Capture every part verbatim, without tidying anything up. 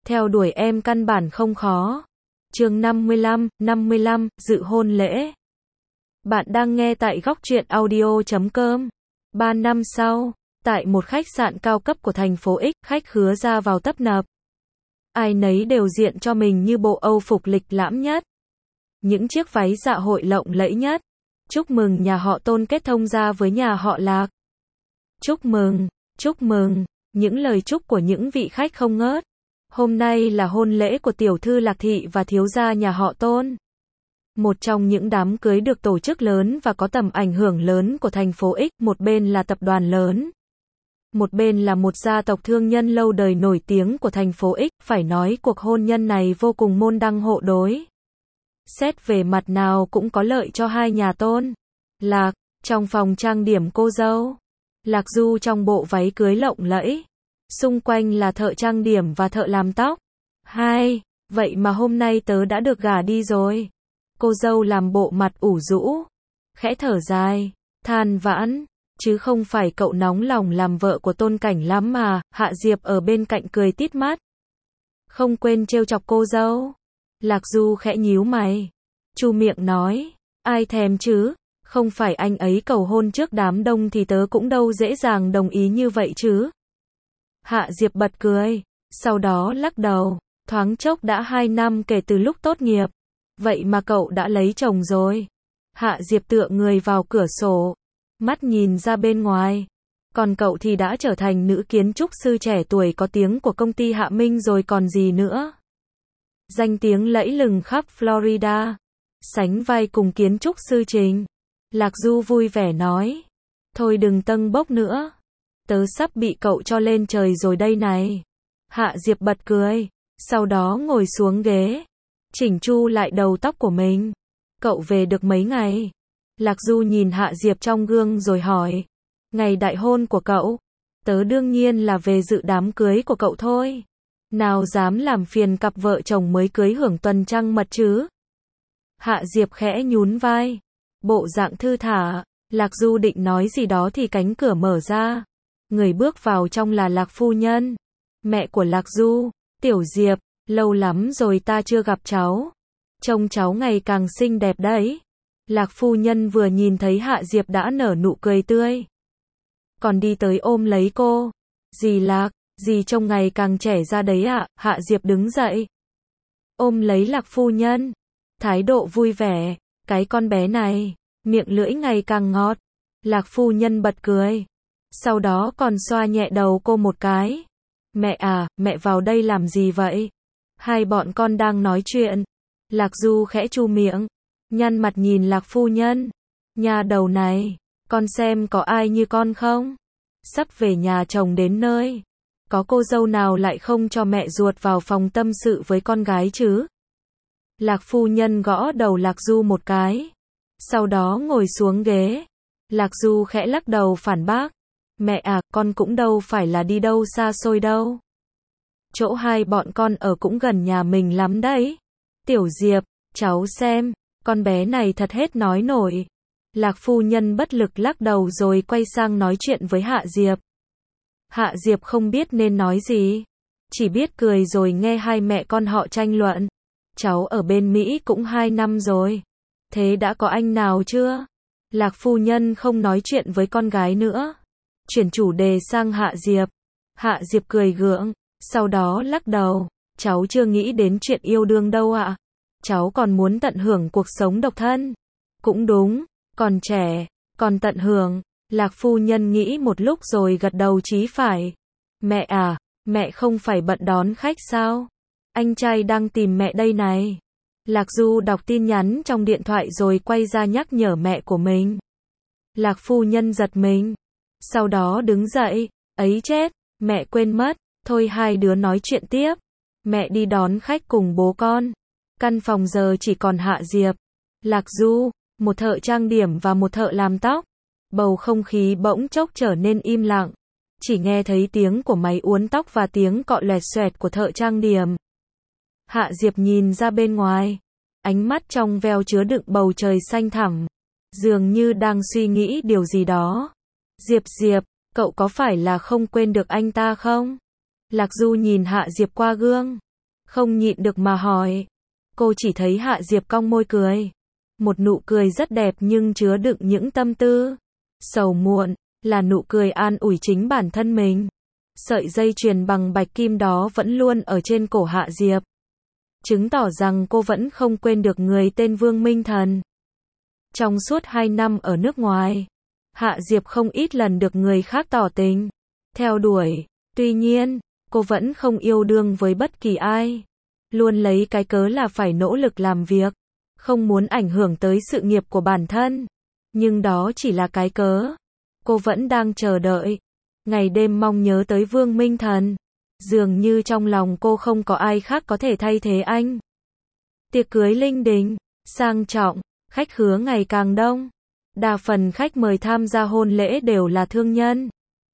Theo đuổi em căn bản không khó. Chương năm mươi lăm, năm mươi lăm, dự hôn lễ. Bạn đang nghe tại góc truyện audio chấm com. Ba năm sau, tại một khách sạn cao cấp của thành phố X, khách khứa ra vào tấp nập. Ai nấy đều diện cho mình như bộ Âu phục lịch lãm nhất. Những chiếc váy dạ hội lộng lẫy nhất. Chúc mừng nhà họ Tôn kết thông gia với nhà họ Lạc. Chúc mừng, chúc mừng, những lời chúc của những vị khách không ngớt. Hôm nay là hôn lễ của tiểu thư Lạc Thị và thiếu gia nhà họ Tôn. Một trong những đám cưới được tổ chức lớn và có tầm ảnh hưởng lớn của thành phố X, một bên là tập đoàn lớn. Một bên là một gia tộc thương nhân lâu đời nổi tiếng của thành phố X, phải nói cuộc hôn nhân này vô cùng môn đăng hộ đối. Xét về mặt nào cũng có lợi cho hai nhà Tôn. Lạc, trong phòng trang điểm cô dâu. Lạc Du trong bộ váy cưới lộng lẫy. Xung quanh là thợ trang điểm và thợ làm tóc. Hai, vậy mà hôm nay tớ đã được gả đi rồi. Cô dâu làm bộ mặt ủ rũ. Khẽ thở dài, than vãn, chứ không phải cậu nóng lòng làm vợ của Tôn Cảnh lắm mà. Hạ Diệp ở bên cạnh cười tít mắt. Không quên trêu chọc cô dâu. Lạc Du khẽ nhíu mày. Chu miệng nói, ai thèm chứ, không phải anh ấy cầu hôn trước đám đông thì tớ cũng đâu dễ dàng đồng ý như vậy chứ. Hạ Diệp bật cười, sau đó lắc đầu, thoáng chốc đã hai năm kể từ lúc tốt nghiệp. Vậy mà cậu đã lấy chồng rồi. Hạ Diệp tựa người vào cửa sổ, mắt nhìn ra bên ngoài. Còn cậu thì đã trở thành nữ kiến trúc sư trẻ tuổi có tiếng của công ty Hạ Minh rồi còn gì nữa. Danh tiếng lẫy lừng khắp Florida. Sánh vai cùng kiến trúc sư Trình. Lạc Du vui vẻ nói. Thôi đừng tâng bốc nữa. Tớ sắp bị cậu cho lên trời rồi đây này. Hạ Diệp bật cười. Sau đó ngồi xuống ghế. Chỉnh chu lại đầu tóc của mình. Cậu về được mấy ngày? Lạc Du nhìn Hạ Diệp trong gương rồi hỏi. Ngày đại hôn của cậu? Tớ đương nhiên là về dự đám cưới của cậu thôi. Nào dám làm phiền cặp vợ chồng mới cưới hưởng tuần trăng mật chứ? Hạ Diệp khẽ nhún vai. Bộ dạng thư thả. Lạc Du định nói gì đó thì cánh cửa mở ra. Người bước vào trong là Lạc phu nhân. Mẹ của Lạc Du. Tiểu Diệp, lâu lắm rồi ta chưa gặp cháu. Trông cháu ngày càng xinh đẹp đấy. Lạc phu nhân vừa nhìn thấy Hạ Diệp đã nở nụ cười tươi. Còn đi tới ôm lấy cô. Dì Lạc, dì trông ngày càng trẻ ra đấy ạ. À? Hạ Diệp đứng dậy. Ôm lấy Lạc phu nhân. Thái độ vui vẻ. Cái con bé này, miệng lưỡi ngày càng ngọt. Lạc phu nhân bật cười. Sau đó còn xoa nhẹ đầu cô một cái. Mẹ à, mẹ vào đây làm gì vậy? Hai bọn con đang nói chuyện. Lạc Du khẽ chu miệng. Nhăn mặt nhìn Lạc phu nhân. Nhà đầu này, con xem có ai như con không? Sắp về nhà chồng đến nơi. Có cô dâu nào lại không cho mẹ ruột vào phòng tâm sự với con gái chứ? Lạc phu nhân gõ đầu Lạc Du một cái. Sau đó ngồi xuống ghế. Lạc Du khẽ lắc đầu phản bác. Mẹ à, con cũng đâu phải là đi đâu xa xôi đâu. Chỗ hai bọn con ở cũng gần nhà mình lắm đấy. Tiểu Diệp, cháu xem, con bé này thật hết nói nổi. Lạc phu nhân bất lực lắc đầu rồi quay sang nói chuyện với Hạ Diệp. Hạ Diệp không biết nên nói gì. Chỉ biết cười rồi nghe hai mẹ con họ tranh luận. Cháu ở bên Mỹ cũng hai năm rồi. Thế đã có anh nào chưa? Lạc phu nhân không nói chuyện với con gái nữa. Chuyển chủ đề sang Hạ Diệp. Hạ Diệp cười gượng. Sau đó lắc đầu. Cháu chưa nghĩ đến chuyện yêu đương đâu ạ. À? Cháu còn muốn tận hưởng cuộc sống độc thân. Cũng đúng. Còn trẻ. Còn tận hưởng. Lạc phu nhân nghĩ một lúc rồi gật đầu chí phải. Mẹ à, mẹ không phải bận đón khách sao? Anh trai đang tìm mẹ đây này. Lạc Du đọc tin nhắn trong điện thoại rồi quay ra nhắc nhở mẹ của mình. Lạc phu nhân giật mình. Sau đó đứng dậy. Ấy chết, mẹ quên mất. Thôi hai đứa nói chuyện tiếp. Mẹ đi đón khách cùng bố con. Căn phòng giờ chỉ còn Hạ Diệp, Lạc Du, một thợ trang điểm và một thợ làm tóc. Bầu không khí bỗng chốc trở nên im lặng. Chỉ nghe thấy tiếng của máy uốn tóc và tiếng cọ loẹt xoẹt của thợ trang điểm. Hạ Diệp nhìn ra bên ngoài. Ánh mắt trong veo chứa đựng bầu trời xanh thẳm. Dường như đang suy nghĩ điều gì đó. Diệp Diệp, cậu có phải là không quên được anh ta không? Lạc Du nhìn Hạ Diệp qua gương. không nhịn được mà hỏi. Cô chỉ thấy Hạ Diệp cong môi cười. Một nụ cười rất đẹp nhưng chứa đựng những tâm tư sầu muộn, là nụ cười an ủi chính bản thân mình. Sợi dây chuyền bằng bạch kim đó vẫn luôn ở trên cổ Hạ Diệp, chứng tỏ rằng cô vẫn không quên được người tên Vương Minh Thần. Trong suốt hai năm ở nước ngoài, Hạ Diệp không ít lần được người khác tỏ tình, theo đuổi. Tuy nhiên, cô vẫn không yêu đương với bất kỳ ai. Luôn lấy cái cớ là phải nỗ lực làm việc, không muốn ảnh hưởng tới sự nghiệp của bản thân. Nhưng đó chỉ là cái cớ. Cô vẫn đang chờ đợi, ngày đêm mong nhớ tới Vương Minh Thần. Dường như trong lòng cô không có ai khác có thể thay thế anh. Tiệc cưới linh đình, sang trọng, khách khứa ngày càng đông. Đa phần khách mời tham gia hôn lễ đều là thương nhân,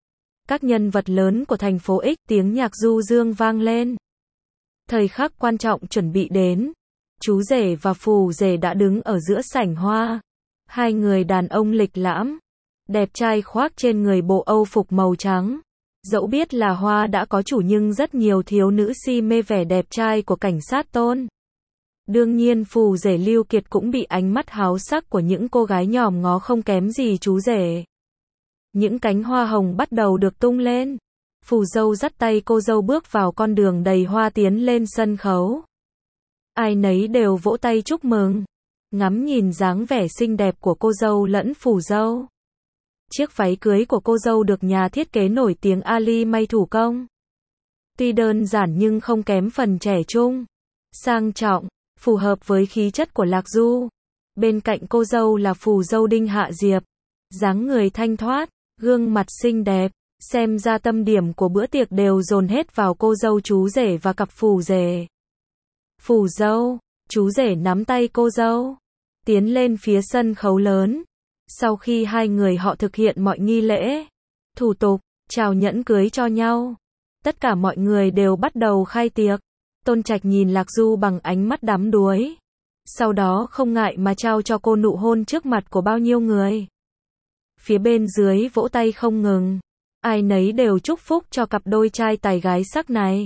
các nhân vật lớn của thành phố X. Tiếng nhạc du dương vang lên. Thời khắc quan trọng chuẩn bị đến. Chú rể và phù rể đã đứng ở giữa sảnh hoa. Hai người đàn ông lịch lãm, đẹp trai khoác trên người bộ âu phục màu trắng. Dẫu biết là hoa đã có chủ nhưng rất nhiều thiếu nữ si mê vẻ đẹp trai của cảnh sát Tôn. Đương nhiên phù rể Lưu Kiệt cũng bị ánh mắt háo sắc của những cô gái nhòm ngó không kém gì chú rể. Những cánh hoa hồng bắt đầu được tung lên. Phù dâu dắt tay cô dâu bước vào con đường đầy hoa tiến lên sân khấu. Ai nấy đều vỗ tay chúc mừng, ngắm nhìn dáng vẻ xinh đẹp của cô dâu lẫn phù dâu. Chiếc váy cưới của cô dâu được nhà thiết kế nổi tiếng Ali may thủ công. Tuy đơn giản nhưng không kém phần trẻ trung, sang trọng, phù hợp với khí chất của Lạc Du. Bên cạnh cô dâu là phù dâu Đinh Hạ Diệp, dáng người thanh thoát, gương mặt xinh đẹp, xem ra tâm điểm của bữa tiệc đều dồn hết vào cô dâu chú rể và cặp phù rể. Phù dâu, chú rể nắm tay cô dâu, tiến lên phía sân khấu lớn. Sau khi hai người họ thực hiện mọi nghi lễ, thủ tục, chào nhẫn cưới cho nhau, tất cả mọi người đều bắt đầu khai tiệc. Tôn Trạch nhìn Lạc Du bằng ánh mắt đắm đuối. Sau đó không ngại mà trao cho cô nụ hôn trước mặt của bao nhiêu người. Phía bên dưới vỗ tay không ngừng. Ai nấy đều chúc phúc cho cặp đôi trai tài gái sắc này.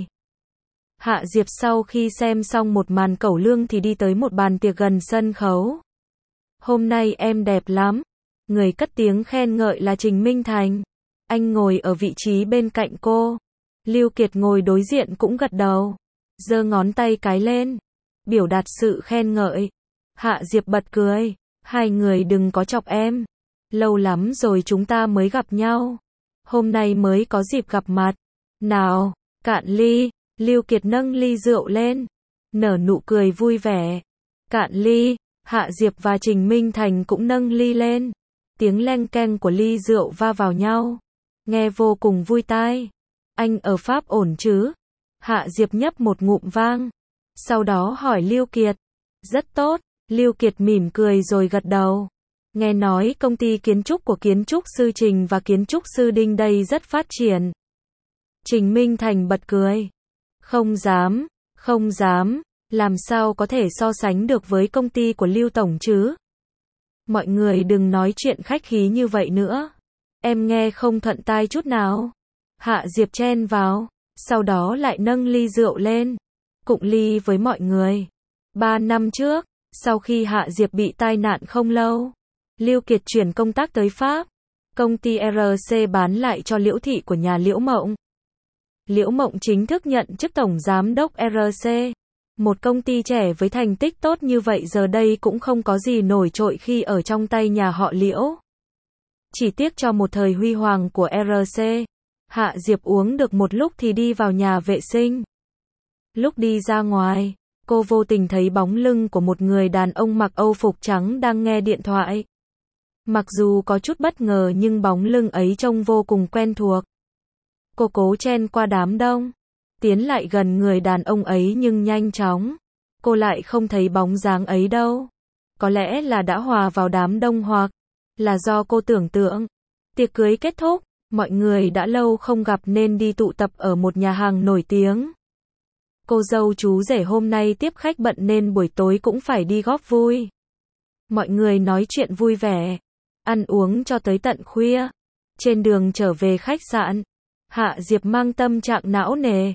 Hạ Diệp sau khi xem xong một màn cẩu lương thì đi tới một bàn tiệc gần sân khấu. Hôm nay em đẹp lắm. Người cất tiếng khen ngợi là Trình Minh Thành. Anh ngồi ở vị trí bên cạnh cô. Lưu Kiệt ngồi đối diện cũng gật đầu, giơ ngón tay cái lên, biểu đạt sự khen ngợi. Hạ Diệp bật cười. Hai người đừng có chọc em. Lâu lắm rồi chúng ta mới gặp nhau. Hôm nay mới có dịp gặp mặt. Nào, cạn ly. Lưu Kiệt nâng ly rượu lên, nở nụ cười vui vẻ. Cạn ly. Hạ Diệp và Trình Minh Thành cũng nâng ly lên. Tiếng leng keng của ly rượu va vào nhau, nghe vô cùng vui tai. Anh ở Pháp ổn chứ? Hạ Diệp nhấp một ngụm vang, sau đó hỏi Lưu Kiệt. Rất tốt. Lưu Kiệt mỉm cười rồi gật đầu. Nghe nói công ty kiến trúc của kiến trúc sư Trình và kiến trúc sư Đinh đây rất phát triển. Trình Minh Thành bật cười. Không dám, không dám, làm sao có thể so sánh được với công ty của Lưu Tổng chứ? Mọi người đừng nói chuyện khách khí như vậy nữa. Em nghe không thuận tai chút nào. Hạ Diệp chen vào, sau đó lại nâng ly rượu lên, cụng ly với mọi người. Ba năm trước, sau khi Hạ Diệp bị tai nạn không lâu, Lưu Kiệt chuyển công tác tới Pháp. Công ty rờ xê bán lại cho Liễu Thị của nhà Liễu Mộng. Liễu Mộng chính thức nhận chức tổng giám đốc rờ xê. Một công ty trẻ với thành tích tốt như vậy giờ đây cũng không có gì nổi trội khi ở trong tay nhà họ Liễu. Chỉ tiếc cho một thời huy hoàng của rờ xê. Hạ Diệp uống được một lúc thì đi vào nhà vệ sinh. Lúc đi ra ngoài, cô vô tình thấy bóng lưng của một người đàn ông mặc âu phục trắng đang nghe điện thoại. Mặc dù có chút bất ngờ nhưng bóng lưng ấy trông vô cùng quen thuộc. Cô cố chen qua đám đông, tiến lại gần người đàn ông ấy nhưng nhanh chóng, cô lại không thấy bóng dáng ấy đâu. Có lẽ là đã hòa vào đám đông hoặc là do cô tưởng tượng. Tiệc cưới kết thúc, mọi người đã lâu không gặp nên đi tụ tập ở một nhà hàng nổi tiếng. Cô dâu chú rể hôm nay tiếp khách bận nên buổi tối cũng phải đi góp vui. Mọi người nói chuyện vui vẻ, ăn uống cho tới tận khuya. Trên đường trở về khách sạn, Hạ Diệp mang tâm trạng não nề.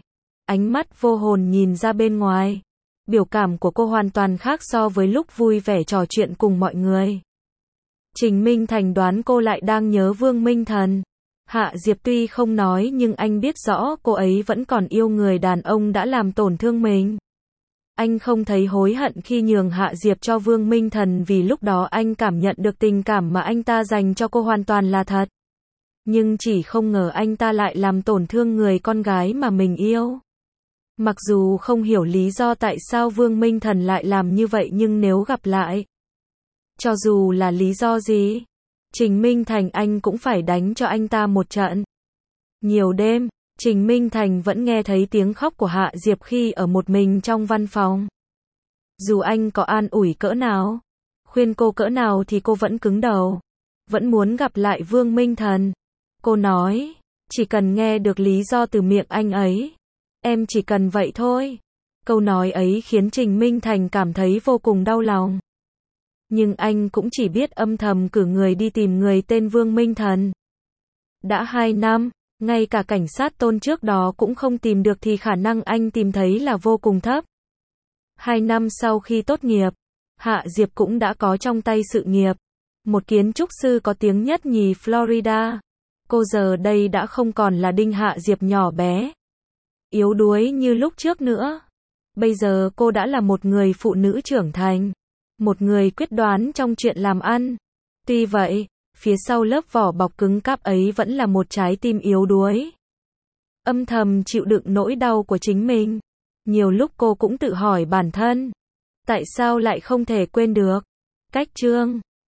ánh mắt vô hồn nhìn ra bên ngoài. Biểu cảm của cô hoàn toàn khác so với lúc vui vẻ trò chuyện cùng mọi người. Trình Minh Thành đoán cô lại đang nhớ Vương Minh Thần. Hạ Diệp tuy không nói nhưng anh biết rõ cô ấy vẫn còn yêu người đàn ông đã làm tổn thương mình. Anh không thấy hối hận khi nhường Hạ Diệp cho Vương Minh Thần vì lúc đó anh cảm nhận được tình cảm mà anh ta dành cho cô hoàn toàn là thật. Nhưng chỉ không ngờ anh ta lại làm tổn thương người con gái mà mình yêu. Mặc dù không hiểu lý do tại sao Vương Minh Thần lại làm như vậy nhưng nếu gặp lại, cho dù là lý do gì, Trình Minh Thành anh cũng phải đánh cho anh ta một trận. Nhiều đêm, Trình Minh Thành vẫn nghe thấy tiếng khóc của Hạ Diệp khi ở một mình trong văn phòng. Dù anh có an ủi cỡ nào, khuyên cô cỡ nào thì cô vẫn cứng đầu. Vẫn muốn gặp lại Vương Minh Thần. Cô nói, chỉ cần nghe được lý do từ miệng anh ấy. Em chỉ cần vậy thôi. Câu nói ấy khiến Trình Minh Thành cảm thấy vô cùng đau lòng. Nhưng anh cũng chỉ biết âm thầm cử người đi tìm người tên Vương Minh Thần. Đã hai năm, ngay cả cảnh sát Tôn trước đó cũng không tìm được thì khả năng anh tìm thấy là vô cùng thấp. Hai năm sau khi tốt nghiệp, Hạ Diệp cũng đã có trong tay sự nghiệp. Một kiến trúc sư có tiếng nhất nhì Florida. Cô giờ đây đã không còn là Đinh Hạ Diệp nhỏ bé, yếu đuối như lúc trước nữa. Bây giờ cô đã là một người phụ nữ trưởng thành. Một người quyết đoán trong chuyện làm ăn. Tuy vậy, phía sau lớp vỏ bọc cứng cáp ấy vẫn là một trái tim yếu đuối. Âm thầm chịu đựng nỗi đau của chính mình. Nhiều lúc cô cũng tự hỏi bản thân. Tại sao lại không thể quên được? Cách chương